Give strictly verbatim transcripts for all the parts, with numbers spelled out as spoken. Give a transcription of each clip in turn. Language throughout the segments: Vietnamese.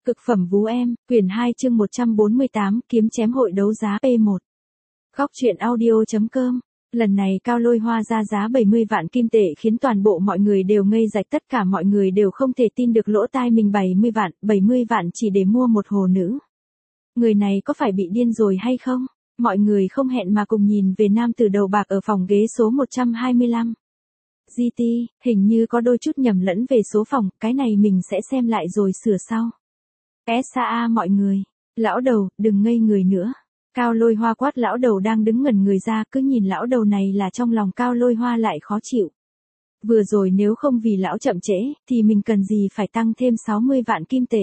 Cực phẩm vú em, quyển hai chương một trăm bốn mươi tám, kiếm chém hội đấu giá P một. Góc truyện audio.com. Lần này Cao Lôi Hoa ra giá bảy mươi vạn kim tệ khiến toàn bộ mọi người đều ngây rạch, tất cả mọi người đều không thể tin được lỗ tai mình. Bảy mươi vạn, bảy mươi vạn chỉ để mua một hồ nữ. Người này có phải bị điên rồi hay không? Mọi người không hẹn mà cùng nhìn về nam tử đầu bạc ở phòng ghế số một trăm hai mươi lăm. giê tê, hình như có đôi chút nhầm lẫn về số phòng, cái này mình sẽ xem lại rồi sửa sau. ét a a mọi người, lão đầu, đừng ngây người nữa. Cao Lôi Hoa quát lão đầu đang đứng ngẩn người ra, cứ nhìn lão đầu này là trong lòng Cao Lôi Hoa lại khó chịu. Vừa rồi nếu không vì lão chậm trễ, thì mình cần gì phải tăng thêm sáu mươi vạn kim tệ.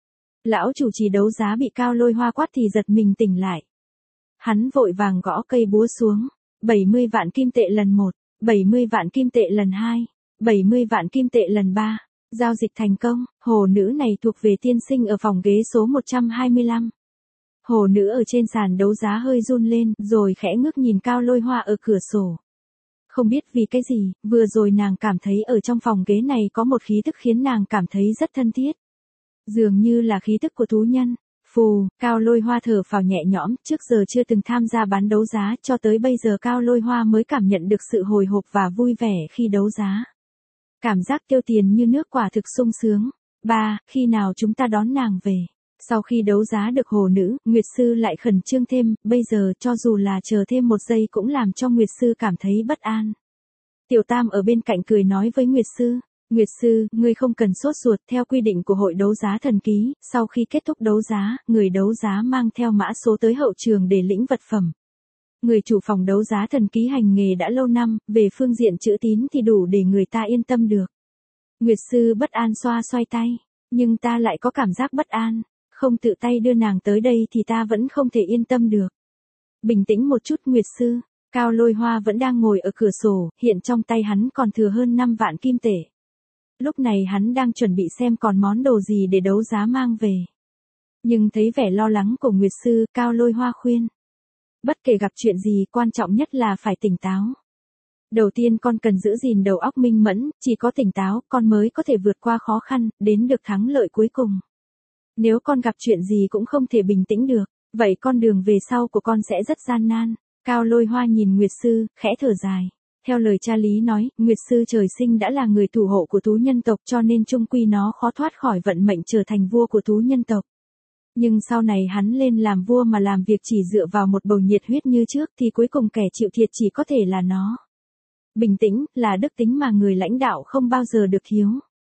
Lão chủ trì đấu giá bị Cao Lôi Hoa quát thì giật mình tỉnh lại. Hắn vội vàng gõ cây búa xuống, bảy mươi vạn kim tệ lần một, bảy mươi vạn kim tệ lần hai, bảy mươi vạn kim tệ lần ba. Giao dịch thành công, hồ nữ này thuộc về tiên sinh ở phòng ghế số một trăm hai mươi lăm. Hồ nữ ở trên sàn đấu giá hơi run lên, rồi khẽ ngước nhìn Cao Lôi Hoa ở cửa sổ. Không biết vì cái gì, vừa rồi nàng cảm thấy ở trong phòng ghế này có một khí tức khiến nàng cảm thấy rất thân thiết. Dường như là khí tức của thú nhân. Phù, Cao Lôi Hoa thở phào nhẹ nhõm, trước giờ chưa từng tham gia bán đấu giá, cho tới bây giờ Cao Lôi Hoa mới cảm nhận được sự hồi hộp và vui vẻ khi đấu giá. Cảm giác tiêu tiền như nước quả thực sung sướng. Ba, khi nào chúng ta đón nàng về? Sau khi đấu giá được hồ nữ, Nguyệt Sư lại khẩn trương thêm, bây giờ cho dù là chờ thêm một giây cũng làm cho Nguyệt Sư cảm thấy bất an. Tiểu Tam ở bên cạnh cười nói với Nguyệt Sư, Nguyệt Sư, ngươi không cần sốt ruột, theo quy định của hội đấu giá thần ký, sau khi kết thúc đấu giá, người đấu giá mang theo mã số tới hậu trường để lĩnh vật phẩm. Người chủ phòng đấu giá thần ký hành nghề đã lâu năm, về phương diện chữ tín thì đủ để người ta yên tâm được. Nguyệt Sư bất an xoa xoay tay, nhưng ta lại có cảm giác bất an, không tự tay đưa nàng tới đây thì ta vẫn không thể yên tâm được. Bình tĩnh một chút Nguyệt Sư, Cao Lôi Hoa vẫn đang ngồi ở cửa sổ, hiện trong tay hắn còn thừa hơn năm vạn kim tệ. Lúc này hắn đang chuẩn bị xem còn món đồ gì để đấu giá mang về. Nhưng thấy vẻ lo lắng của Nguyệt Sư, Cao Lôi Hoa khuyên. Bất kể gặp chuyện gì, quan trọng nhất là phải tỉnh táo. Đầu tiên con cần giữ gìn đầu óc minh mẫn, chỉ có tỉnh táo, con mới có thể vượt qua khó khăn, đến được thắng lợi cuối cùng. Nếu con gặp chuyện gì cũng không thể bình tĩnh được, vậy con đường về sau của con sẽ rất gian nan. Cao Lôi Hoa nhìn Nguyệt Sư, khẽ thở dài. Theo lời cha Lý nói, Nguyệt Sư trời sinh đã là người thủ hộ của thú nhân tộc, cho nên chung quy nó khó thoát khỏi vận mệnh trở thành vua của thú nhân tộc. Nhưng sau này hắn lên làm vua mà làm việc chỉ dựa vào một bầu nhiệt huyết như trước thì cuối cùng kẻ chịu thiệt chỉ có thể là nó. Bình tĩnh, là đức tính mà người lãnh đạo không bao giờ được thiếu.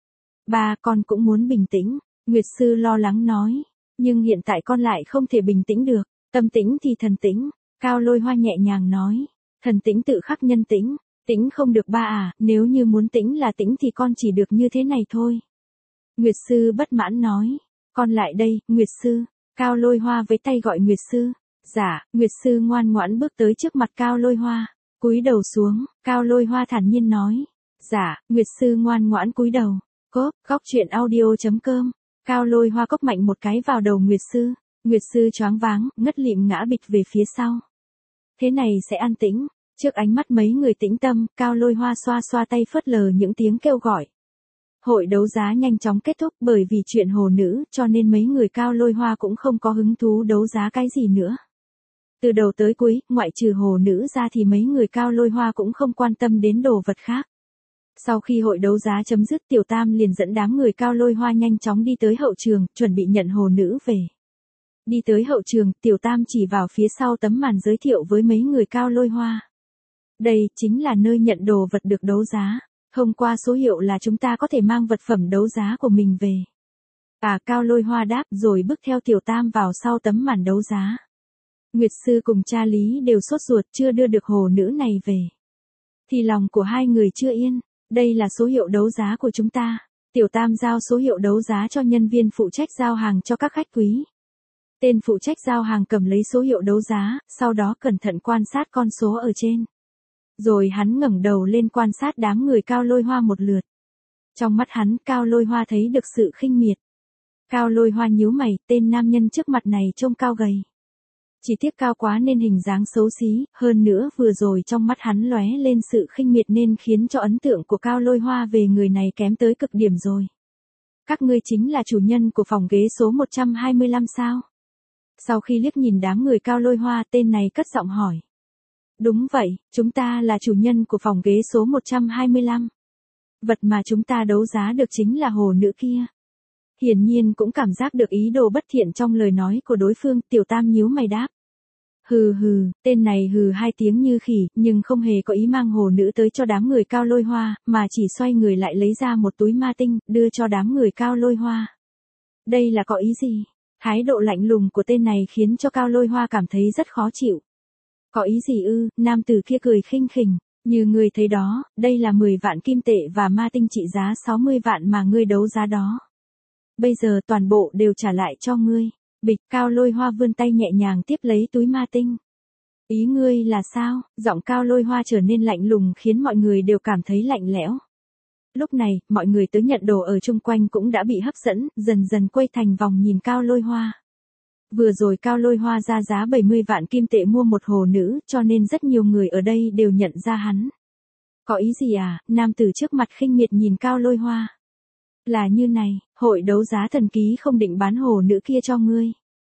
Ba, con cũng muốn bình tĩnh, Nguyệt Sư lo lắng nói. Nhưng hiện tại con lại không thể bình tĩnh được, tâm tĩnh thì thần tĩnh, Cao Lôi Hoa nhẹ nhàng nói. Thần tĩnh tự khắc nhân tĩnh, tĩnh không được ba à, nếu như muốn tĩnh là tĩnh thì con chỉ được như thế này thôi. Nguyệt Sư bất mãn nói. Con lại đây, Nguyệt Sư. Cao Lôi Hoa với tay gọi Nguyệt Sư. Dạ, Nguyệt Sư ngoan ngoãn bước tới trước mặt Cao Lôi Hoa. Cúi đầu xuống, Cao Lôi Hoa thản nhiên nói. Dạ, Nguyệt Sư ngoan ngoãn cúi đầu. Cốp, góc truyện audio.com. Cao Lôi Hoa cốc mạnh một cái vào đầu Nguyệt Sư. Nguyệt Sư choáng váng, ngất lịm ngã bịch về phía sau. Thế này sẽ an tĩnh. Trước ánh mắt mấy người tĩnh tâm, Cao Lôi Hoa xoa xoa tay phớt lờ những tiếng kêu gọi. Hội đấu giá nhanh chóng kết thúc, bởi vì chuyện hồ nữ, cho nên mấy người Cao Lôi Hoa cũng không có hứng thú đấu giá cái gì nữa. Từ đầu tới cuối, ngoại trừ hồ nữ ra thì mấy người Cao Lôi Hoa cũng không quan tâm đến đồ vật khác. Sau khi hội đấu giá chấm dứt, Tiểu Tam liền dẫn đám người Cao Lôi Hoa nhanh chóng đi tới hậu trường, chuẩn bị nhận hồ nữ về. Đi tới hậu trường, Tiểu Tam chỉ vào phía sau tấm màn giới thiệu với mấy người Cao Lôi Hoa. Đây chính là nơi nhận đồ vật được đấu giá. Thông qua số hiệu là chúng ta có thể mang vật phẩm đấu giá của mình về. À, Cao Lôi Hoa đáp rồi bước theo Tiểu Tam vào sau tấm màn đấu giá. Nguyệt Sư cùng cha Lý đều sốt ruột chưa đưa được hồ nữ này về. Thì lòng của hai người chưa yên. Đây là số hiệu đấu giá của chúng ta. Tiểu Tam giao số hiệu đấu giá cho nhân viên phụ trách giao hàng cho các khách quý. Tên phụ trách giao hàng cầm lấy số hiệu đấu giá, sau đó cẩn thận quan sát con số ở trên. Rồi hắn ngẩng đầu lên quan sát đám người Cao Lôi Hoa một lượt. Trong mắt hắn, Cao Lôi Hoa thấy được sự khinh miệt. Cao Lôi Hoa nhíu mày, tên nam nhân trước mặt này trông cao gầy. Chỉ tiếc cao quá nên hình dáng xấu xí, hơn nữa vừa rồi trong mắt hắn lóe lên sự khinh miệt nên khiến cho ấn tượng của Cao Lôi Hoa về người này kém tới cực điểm rồi. Các ngươi chính là chủ nhân của phòng ghế số một trăm hai mươi lăm sao? Sau khi liếc nhìn đám người Cao Lôi Hoa, tên này cất giọng hỏi. Đúng vậy, chúng ta là chủ nhân của phòng ghế số một trăm hai mươi lăm. Vật mà chúng ta đấu giá được chính là hồ nữ kia. Hiển nhiên cũng cảm giác được ý đồ bất thiện trong lời nói của đối phương, Tiểu Tam nhíu mày đáp. Hừ hừ, tên này hừ hai tiếng như khỉ, nhưng không hề có ý mang hồ nữ tới cho đám người Cao Lôi Hoa, mà chỉ xoay người lại lấy ra một túi ma tinh, đưa cho đám người Cao Lôi Hoa. Đây là có ý gì? Thái độ lạnh lùng của tên này khiến cho Cao Lôi Hoa cảm thấy rất khó chịu. Có ý gì ư? Nam tử kia cười khinh khỉnh, như ngươi thấy đó, đây là mười vạn kim tệ và ma tinh trị giá sáu mươi vạn mà ngươi đấu giá đó. Bây giờ toàn bộ đều trả lại cho ngươi. Bịch, Cao Lôi Hoa vươn tay nhẹ nhàng tiếp lấy túi ma tinh. Ý ngươi là sao? Giọng Cao Lôi Hoa trở nên lạnh lùng khiến mọi người đều cảm thấy lạnh lẽo. Lúc này, mọi người tới nhận đồ ở chung quanh cũng đã bị hấp dẫn, dần dần quay thành vòng nhìn Cao Lôi Hoa. Vừa rồi Cao Lôi Hoa ra giá bảy mươi vạn kim tệ mua một hồ nữ, cho nên rất nhiều người ở đây đều nhận ra hắn. Có ý gì à? Nam tử trước mặt khinh miệt nhìn Cao Lôi Hoa. Là như này, hội đấu giá thần ký không định bán hồ nữ kia cho ngươi.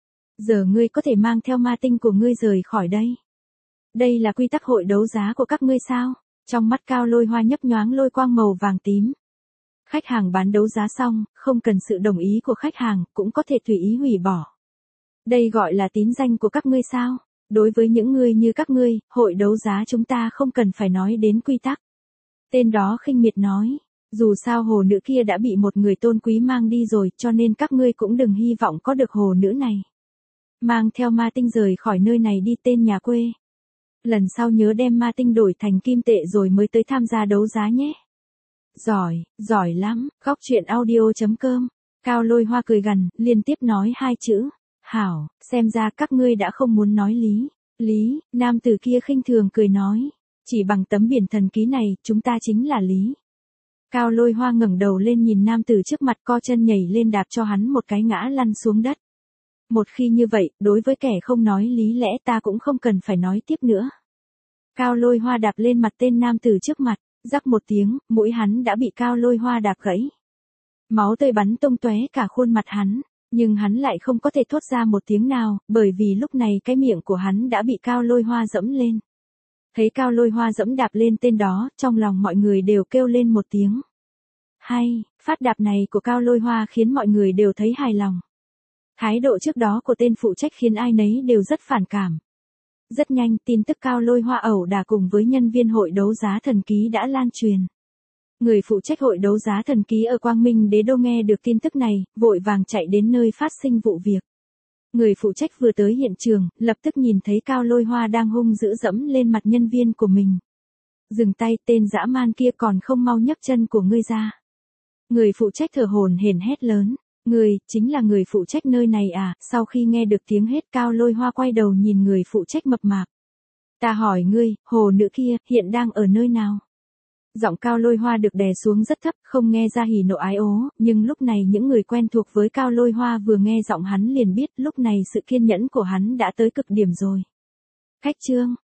Giờ ngươi có thể mang theo ma tinh của ngươi rời khỏi đây. Đây là quy tắc hội đấu giá của các ngươi sao? Trong mắt Cao Lôi Hoa nhấp nhoáng lôi quang màu vàng tím. Khách hàng bán đấu giá xong, không cần sự đồng ý của khách hàng, cũng có thể tùy ý hủy bỏ. Đây gọi là tín danh của các ngươi sao? Đối với những người như các ngươi, hội đấu giá chúng ta không cần phải nói đến quy tắc. Tên đó khinh miệt nói. Dù sao hồ nữ kia đã bị một người tôn quý mang đi rồi, cho nên các ngươi cũng đừng hy vọng có được hồ nữ này. Mang theo ma tinh rời khỏi nơi này đi, tên nhà quê. Lần sau nhớ đem ma tinh đổi thành kim tệ rồi mới tới tham gia đấu giá nhé. Giỏi, giỏi lắm. Góc truyện audio chấm com. Cao Lôi Hoa cười gằn, liên tiếp nói hai chữ. Hảo, xem ra các ngươi đã không muốn nói lý. Lý, nam tử kia khinh thường cười nói. Chỉ bằng tấm biển thần ký này, chúng ta chính là lý. Cao Lôi Hoa ngẩng đầu lên nhìn nam tử trước mặt, co chân nhảy lên đạp cho hắn một cái ngã lăn xuống đất. Một khi như vậy, đối với kẻ không nói lý lẽ ta cũng không cần phải nói tiếp nữa. Cao Lôi Hoa đạp lên mặt tên nam tử trước mặt, rắc một tiếng, mũi hắn đã bị Cao Lôi Hoa đạp gãy. Máu tươi bắn tung tóe cả khuôn mặt hắn, nhưng hắn lại không có thể thốt ra một tiếng nào, bởi vì lúc này cái miệng của hắn đã bị Cao Lôi Hoa dẫm lên. Thấy Cao Lôi Hoa dẫm đạp lên tên đó, trong lòng mọi người đều kêu lên một tiếng. Hay, phát đạp này của Cao Lôi Hoa khiến mọi người đều thấy hài lòng. Thái độ trước đó của tên phụ trách khiến ai nấy đều rất phản cảm. Rất nhanh, tin tức Cao Lôi Hoa ẩu đả cùng với nhân viên hội đấu giá thần ký đã lan truyền. Người phụ trách hội đấu giá thần ký ở Quang Minh Đế Đô nghe được tin tức này, vội vàng chạy đến nơi phát sinh vụ việc. Người phụ trách vừa tới hiện trường, lập tức nhìn thấy Cao Lôi Hoa đang hung dữ dẫm lên mặt nhân viên của mình. Dừng tay, tên dã man kia còn không mau nhấc chân của ngươi ra. Người phụ trách thở hổn hển hét lớn. Người, chính là người phụ trách nơi này à? Sau khi nghe được tiếng hét, Cao Lôi Hoa quay đầu nhìn người phụ trách mập mạp. Ta hỏi ngươi, hồ nữ kia, hiện đang ở nơi nào? Giọng Cao Lôi Hoa được đè xuống rất thấp, không nghe ra hỉ nộ ái ố, nhưng lúc này những người quen thuộc với Cao Lôi Hoa vừa nghe giọng hắn liền biết lúc này sự kiên nhẫn của hắn đã tới cực điểm rồi. Khách trương,